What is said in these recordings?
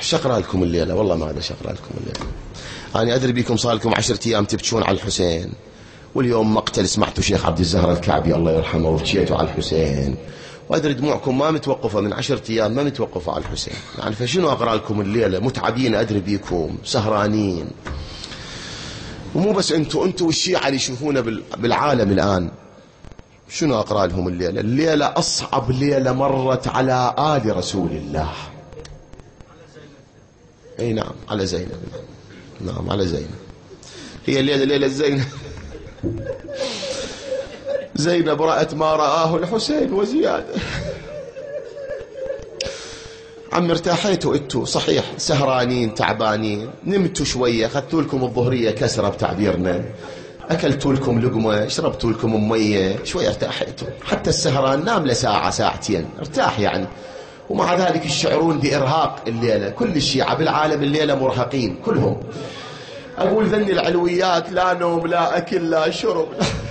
وش أقرأ لكم الليلة؟ والله ما أدري ايش أقرأ لكم الليلة. أنا أدري بكم صار لكم 10 أيام تبكون على الحسين، واليوم مقتل سمعتوا شيخ عبد الزهر الكعبي الله يرحمه وبكيتوا على الحسين، وأدري دموعكم ما متوقفة من 10 أيام ما متوقفة على الحسين. يعني فشنو أقرأ لكم الليلة؟ متعبين أدري بيكم، سهرانين. ومو بس أنتوا والشيعة اللي يشوفونه بالعالم الآن. شنو أقرأ لهم الليلة؟ الليلة أصعب ليلة مرت على آل رسول الله. أي نعم على زينب. نعم على زينب. هي الليلة ليلة زينب. زينب رأت ما رآه الحسين وزيادة. عم ارتاحيتوا انتوا صحيح، سهرانين تعبانين، نمتوا شوية، اخذتوا لكم الظهرية كسرة بتعبيرنا، اكلتوا لكم لقمة، شربتوا لكم مية، شوية ارتاحيتوا. حتى السهران نام لساعة ساعتين ارتاح يعني. ومع ذلك يشعرون بإرهاق الليلة. كل الشيعة بالعالم الليلة مرهقين كلهم. أقول ذني العلويات لا نوم لا أكل لا شرب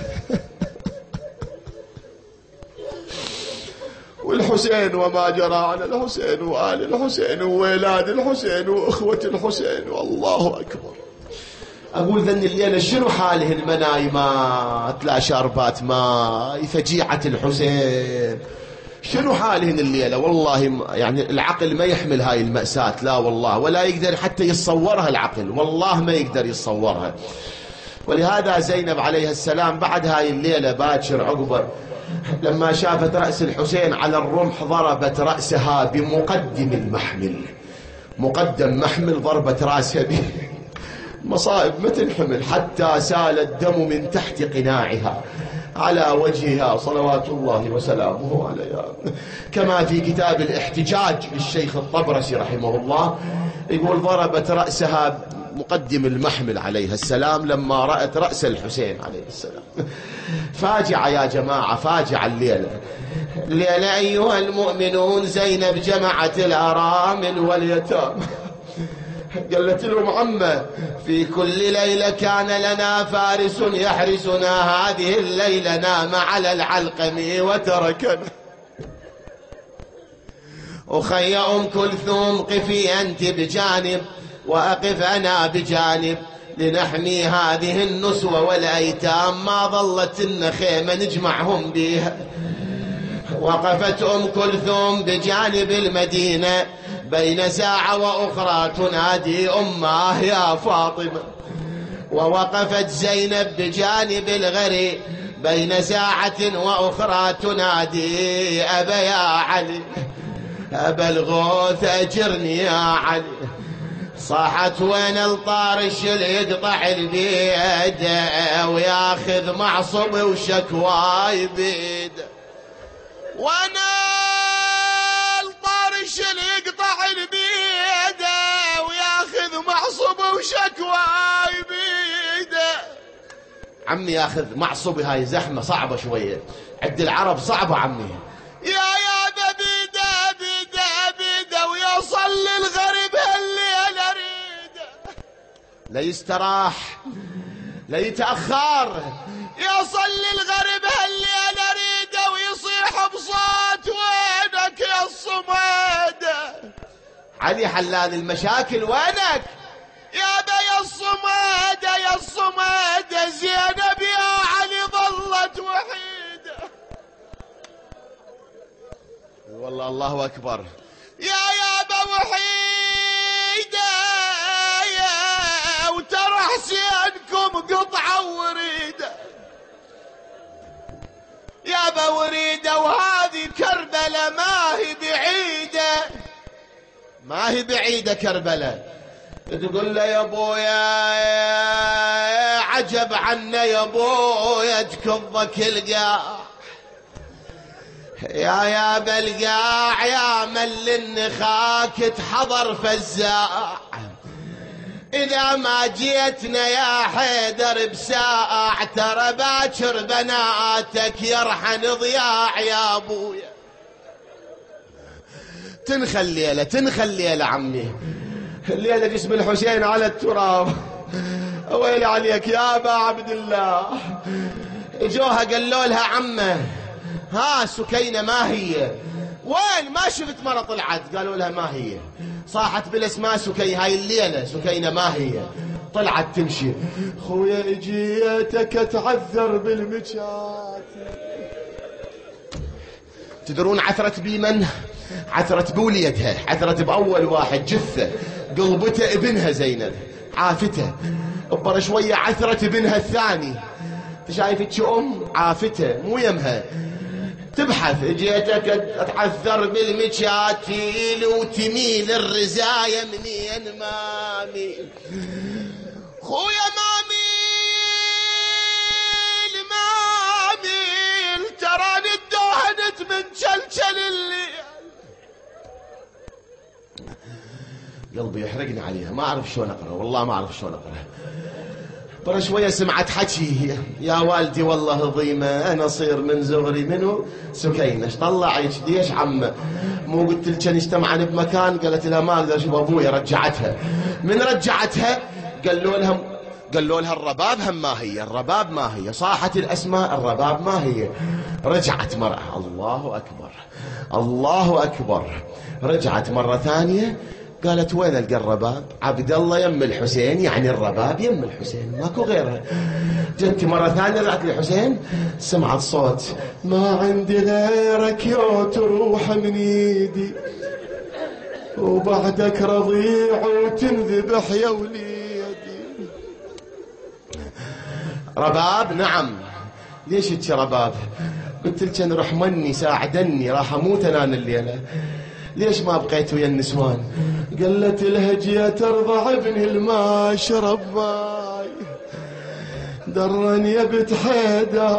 والحسين وما جرى على الحسين وآل الحسين وولاد الحسين وإخوة الحسين والله أكبر. أقول ذني الليلة شنو حاله المنايمات، لا شاربات ماء، فجيعة الحسين، شنو حالهن الليلة؟ والله يعني العقل ما يحمل هاي المأساة، لا والله، ولا يقدر حتى يتصورها العقل، والله ما يقدر يتصورها. ولهذا زينب عليه السلام بعد هاي الليلة باكر عقبه لما شافت رأس الحسين على الرمح ضربت رأسها بمقدم المحمل. مقدم محمل ضربت رأسها به. مصائب ما تنحمل حتى سال الدم من تحت قناعها على وجهها صلوات الله وسلامه عليها. كما في كتاب الاحتجاج للشيخ الطبرسي رحمه الله يقول ضربت رأسها مقدم المحمل عليه السلام لما رأت رأس الحسين عليه السلام. فاجعة يا جماعة، فاجعة الليلة. الليلة أيها المؤمنون زينب جمعت الأرامل واليتامى، قالت لهم عمه في كل ليلة كان لنا فارس يحرسنا، هذه الليلة نام على العلقم وتركنا. أخي أم كلثوم قفي أنت بجانب وأقف أنا بجانب لنحمي هذه النسوة والأيتام، ما ظلت النخيمة نجمعهم بها. وقفت أم كلثوم بجانب المدينة بين ساعة وأخرى تنادي أمه يا فاطمة، ووقفت زينب بجانب الغري بين ساعة وأخرى تنادي أبا يا علي، أبا الغوث أجرني يا علي. صاحت وين الطارش اللي يقطع البيد وياخذ معصب وشكواي بيد، وانا الطارش اللي يقطع البيد وياخذ معصب وشكواي بيد. عمي ياخذ معصب هاي زحمة صعبة شوية عند العرب صعبة عمي. يا بيده بيده بيده ويصل الغريب هالليلة ريده، لا يستراح لا يتأخر، يصل الغريب هالليلة ريده ويصيح بصوت وينك يا الصمد. علي حلال المشاكل وينك يا الصمد يا الصمد. زينب يا علي ظلت وحيدة. والله الله أكبر. يا أبا وحيدة وترى حسينكم قطعة وريدة. يا أبا وريدة وهذه كربلة ما هي بعيدة، ما هي بعيدة كربلة. تقول له يا ابويا عجب عنا يا ابويا تكضك القاع، يا بالقاع يا مل النخاك تحضر فزاع، إذا ما جيتنا يا حيدر بساعة ترى باكر بناتك يرحن ضياع يا ابويا. تنخى الليلة عمي، الليلة جسم الحسين على التراب. ويل عليك يا أبا عبد الله. جوها قالوا لها عمه ها سكينة ما هي؟ وين ما شفت مرة طلعت. قالوا لها ما هي. صاحت بالاسماء سكينة، هاي الليلة سكينة ما هي. طلعت تمشي. خويا اجيتك اتعذر بالمجات. تدرون عثرت بمن؟ عثرت بوليتها، عثرت بأول واحد جثة قلبته ابنها زينب عافته. ببر شوية عثرت بابنها الثاني. شايفت عافته مو يمها. تبحث اجيتك اتعثر بالمشاتيل وتميل الرزاية منين ما ميل. خويا ما ميل تراني اتدهنت من شلشل الليل. قلبي يحرقني عليها، ما اعرف شلون اقرا، والله ما اعرف شلون اقرا. برا شوية سمعت حكي. يا والدي والله ضيمة أنا صير من زغري منو سكينة. طلعت ليش عمه؟ مو قلت لك اجتمعن بمكان؟ قالت لها ما أقدر أشوف أبويا. رجعتها. من رجعتها قالوا لها الرباب هم ما هي، الرباب ما هي. صاحت الأسماء الرباب ما هي. رجعت مرة. الله أكبر الله أكبر. رجعت مرة ثانية قالت وين القى الرباب؟ عبد الله يم الحسين، يعني الرباب يم الحسين ماكو غيرها. جت مرة ثانية رجعت للحسين سمعت صوت ما عندي غيرك يا تروح من ايدي وبعدك رضيع وتنذبح يا وليدي. رباب؟ نعم. ليش هيك رباب؟ قلت لك نروح مني ساعدني راح اموت انا الليلة. ليش ما بقيت ويا النسوان؟ قالت الهجية ترضع ابن الماء شرب ماي درني يا بنت حيدر.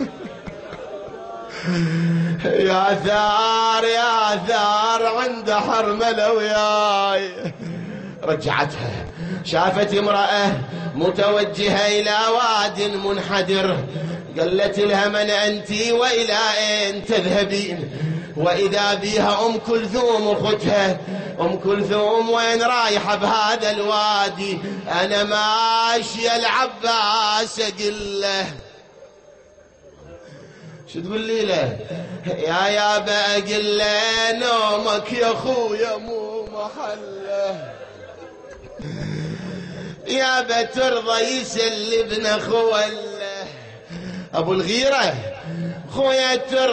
يا ثار يا ثار عند حرملة وياي. رجعتها شافت امرأة متوجهة إلى واد منحدر. قالت لها من أنت وإلى أين تذهبين؟ وإذا بيها أم كلثوم أختها. أم كلثوم وين رايحة بهذا الوادي؟ أنا ماشية العباس أقول له. شو تقول لي له؟ يا بقول له نومك يا خويا مو محله. يا بترضى يسلبنا خوله أبو الغيرة. خويا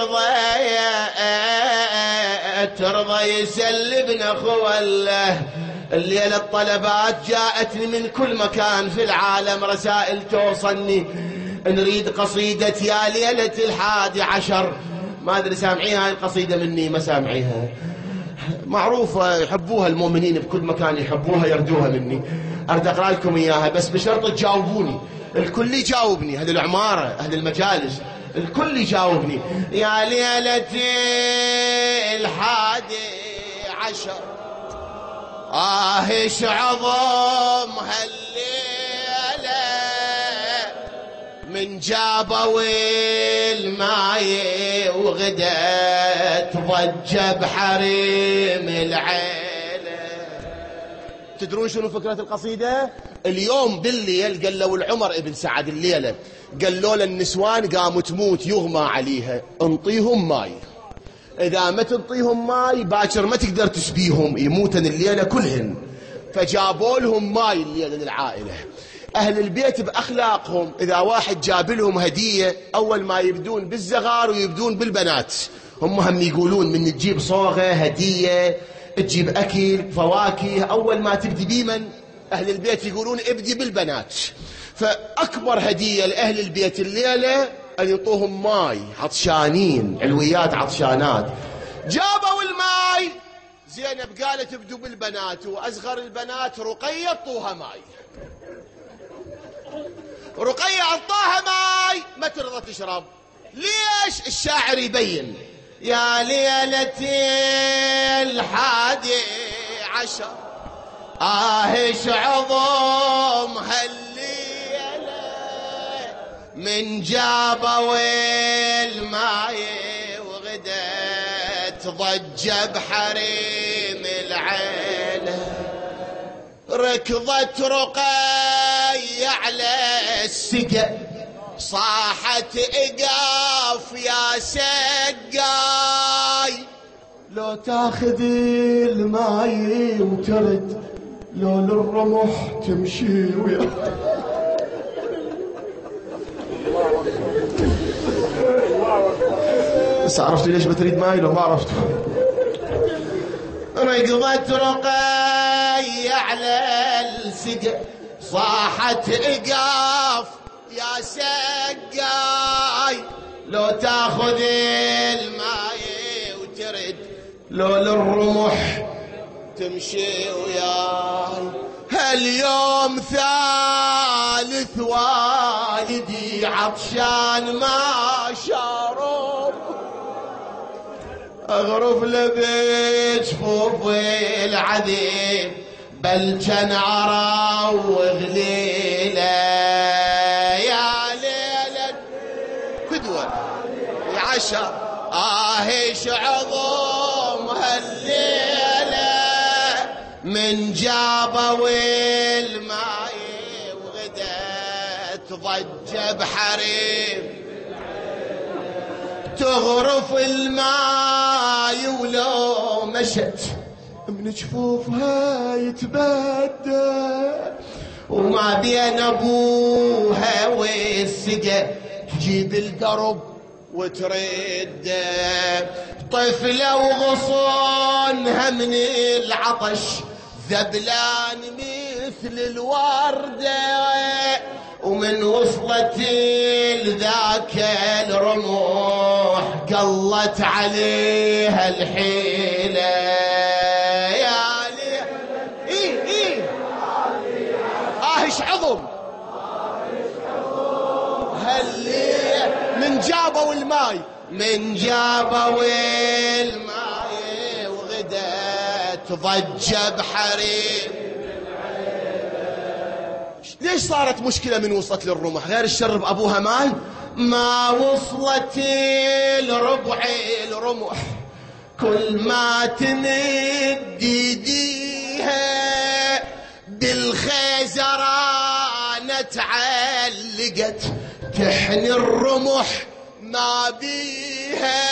ترضى يسلبنا خوله. الليلة الطلبات جاءتني من كل مكان في العالم، رسائل توصلني نريد قصيدة يا ليلة 11. ما أدري سامعيها هاي القصيدة مني ما سامعيها؟ معروفة يحبوها المؤمنين بكل مكان، يحبوها يردوها مني. أريد أقرأ لكم إياها بس بشرط تجاوبوني. الكل يجاوبني، أهل العمارة أهل المجالس الكل يجاوبني. يا ليلة 11 ايش عظم هالليلة من جابوا الماي وغدت ضجة بحريم العيلة. تدرون شنو فكرة القصيدة؟ اليوم بالليل قالوا العمر ابن سعد الليلة قالوا للنسوان قاموا تموت يغمى عليها انطيهم ماي، إذا ما تنطيهم ماي باكر ما تقدر تسبيهم يموتن الليلة كلهن. فجابوا لهم ماي الليلة للعائلة. أهل البيت بأخلاقهم إذا واحد جاب لهم هدية أول ما يبدون بالزغار ويبدون بالبنات. هم يقولون من تجيب صوغة هدية تجيب أكل فواكه أول ما تبدي بيمن أهل البيت يقولون ابدي بالبنات. فأكبر هدية لأهل البيت الليلة أن يعطوهم ماي، عطشانين علويات عطشانات. جابوا الماي. زينب قالت ابدوا بالبنات، وأصغر البنات رقية اعطوها ماي. رقية عطاها ماي ما ترضى تشرب. ليش؟ الشاعر يبين يا ليلة 11 ايش عظم هالليلة من جابوا الماي وغدت ضجة بحريم العيلة. ركضت رقية على السقا صاحت اقاف يا سقاي تاخذ الماي وترد لو للرمح تمشي ويا. بس عرفتوا ليش بتريد ماي لو ما عرفتوا؟ ركضت رقي على السقف صاحت اقاف يا سقاي لو تاخذ الماي وترد لو للرمح تمشي وياي. هاليوم ثالث والدي عطشان ما شرب اغرف لبجفوف العذيب بل كان اروغ ليله يا ليله فدوه يا عشا ايش عظم هالليله من جابوا الماي وغدت ضجه بحريم تغرف الماي ولو مشت من جفوفها يتبدى وما بين ابوها والسقا تجيب القرب وترد طفلة وغصونها من العطش ذبلان مثل الوردة ومن وصلت لذاك الرموح قلت عليها الحيلة يا لي ايه ايش عظم هاللي من جابوا الماي من جابوا الماي وغدت ضجة بحريم. ليش صارت مشكلة من وصلت للرمح غير الشرب أبوها ماي؟ ما وصلت الربع الرمح كل ما تمد يديها بالخيزرانة تعلقت تحني الرمح ما بيها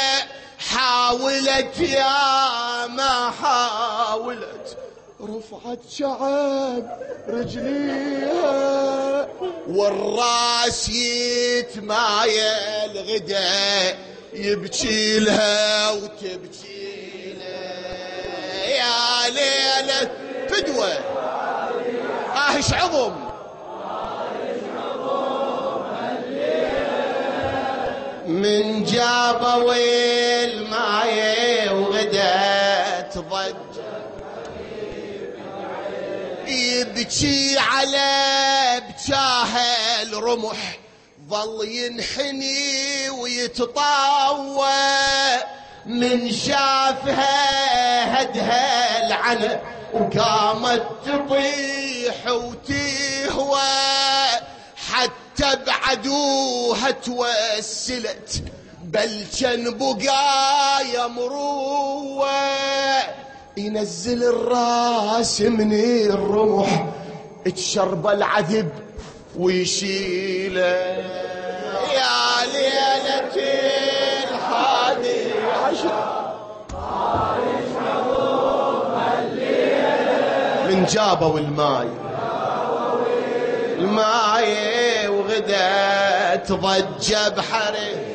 حاولت يا ما حاولت رفعت شعب رجليها والراس يتمايل غدا يبكي لها وتبكي لها يا ليلة فدوة ايش عظم من جابوا الماي وغدت ضج يبكي على بجاه الرمح ظل ينحني ويتطاوى من شافها هدها العنب وقامت تطيح وتهوى حتى بعدوها توسلت بل كان بقايا مروه ينزل الراس من الرمح تشرب العذب ويشيله يا ليلة الحادي عشر من جابوا الماي وغدت ضجة بحري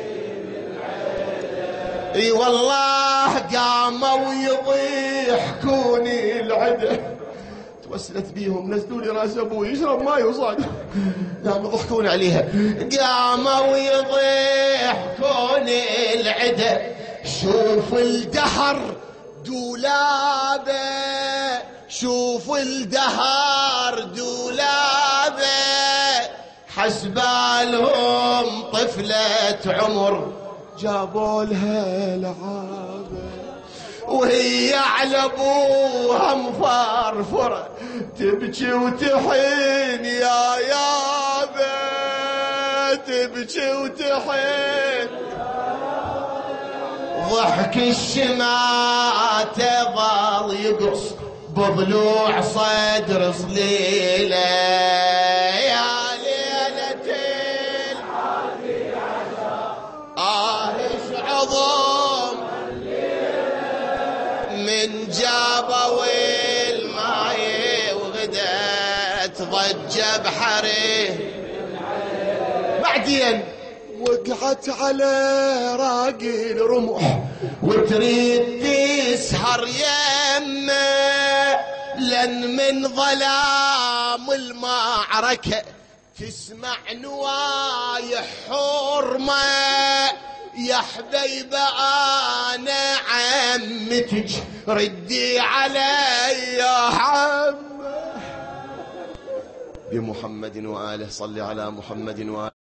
اي والله قاموا يضيحكوني العده توسلت بيهم نزلوا لي راس ابوي يشرب ماي وصاد قاموا يضحكون عليها قاموا يضيحكوني العده شوف الدهر دولابه شوف الدهر دولابه حسبالهم طفلة عمر جابوا لها لعابه وهي على ابوها مفرفره تبكي وتحين يا يابا تبكي وتحين ضحك الشمات ظل يقص بضلوع صدر صليله يا ليله ايش عظم جابوا الماي وغدت ضجة بحري. بعدين وقعت على راقي الرمح وتريد تسهر يمه، لن من ظلام المعركة تسمع نوايح حرمة. يا حبيبة أنا عمتك ردي علي يا عمه. بمحمد وآله صل على محمد وآله.